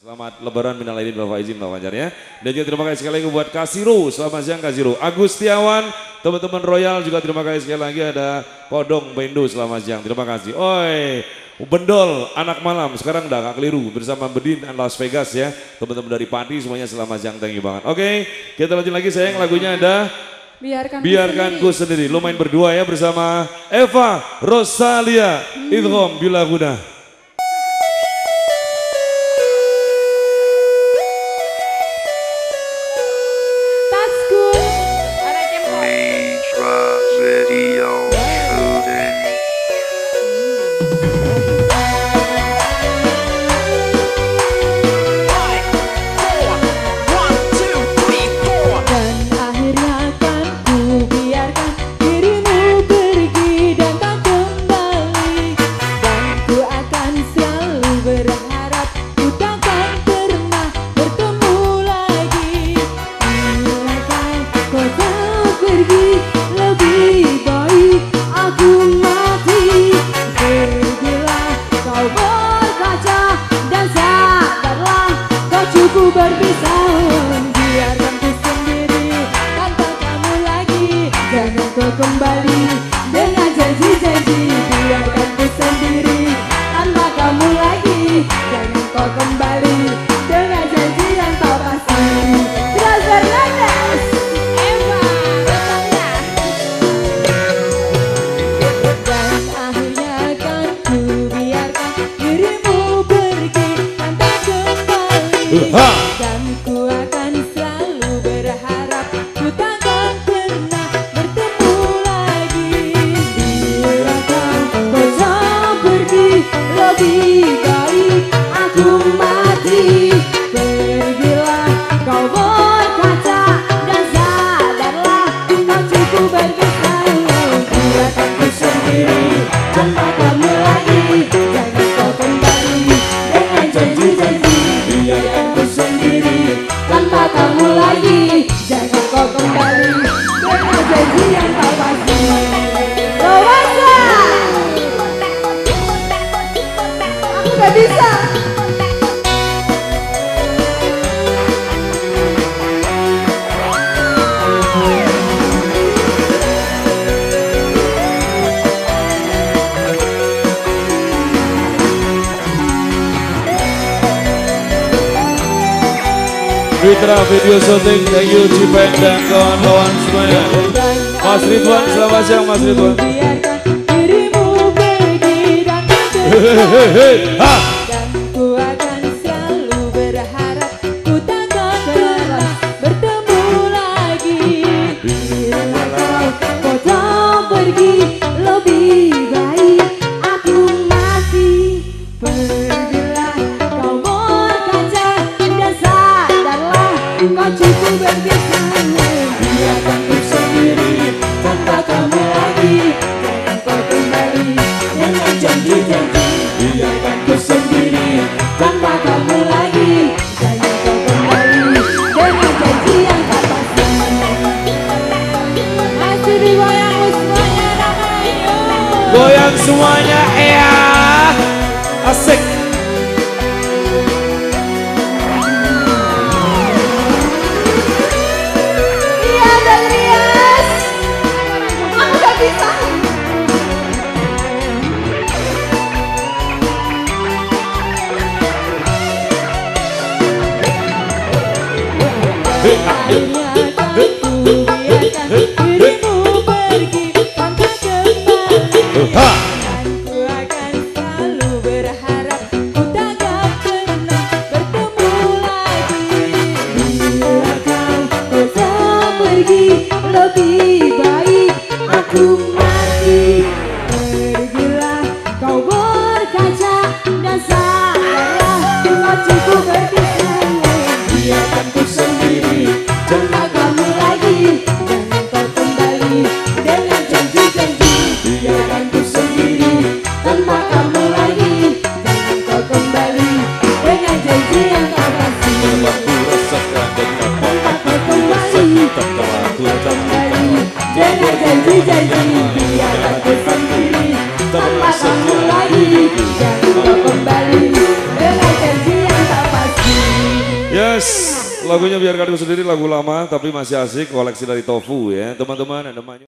Selamat Lebaran minal aidin wal faizin ya. Dan juga terima kasih sekali lagi buat Kasiro. Selamat siang Kasiro. Agustiawan, teman-teman Royal juga terima kasih sekali lagi. Ada Podong Bendo, selamat siang. Terima kasih. Oi, Bendol anak malam sekarang udah gak keliru bersama Bedin dan Las Vegas ya. Teman-teman dari Padi semuanya selamat siang, thank you banget. Oke, kita lanjut lagi sayang, lagunya ada Biarkan Ku Sendiri. Lo main berdua ya bersama Eva Rosalia Idhom Bila Guna. Kembali dengan janji-janji, biarkan ku sendiri tanpa kamu lagi. Jangan kau kembali dengan janji yang tak pasti. Transfer Landas, Eva Rosalia. Dan akhirnya kan ku biarkan dirimu pergi tanpa kembali. Dan ku akan selalu berharap ku takkan pernah bertemu lagi. Lebih baik aku mati. Pergilah kau berkaca dan sadarlah kau cukup berpisah. Biarkan ku sendiri tanpa kamu lagi. Jangan kau kembali dengan janji-janji. Biarkan ku sendiri tanpa kamu lagi. Jangan kau kembali dengan janji yang tak pasti. Gak bisa. Fitra Video Shooting, thank you Cipen dan kawan-kawan semuanya. Mas Ridwan, selamat siang Mas Ridwan. Dan ku akan selalu berharap ku takkan pernah bertemu lagi. Bila kau tak pergi, lebih baik aku mati. Pergilah kau berkaca dan sadarlah kau cukup berpisah. Biarkan ku sendiri tanpa kamu lagi. Jangan kau kembali dengan janji-janji. Biarkan ku sendiri tanpa kamu lagi. Jangan kau kembali dengan janji yang tak pasti. Masih digoyang semuanya, Ramayu. Goyang semuanya, ya. Asik. Iya, dan Rias. Aku gak bisa. Akhirnya kan ku biarkan dirimu pergi tanpa kembali. Dan ku akan selalu berharap ku takkan pernah bertemu lagi. Bila kau tak pergi, lebih baik aku mati. Pergilah kau berkaca dan sadarlah kau cukup berpisah. Biarkan ku sendiri. Yes, lagunya biarkan aku sendiri, lagu lama tapi masih asik, koleksi dari Tofu ya teman-teman. Ada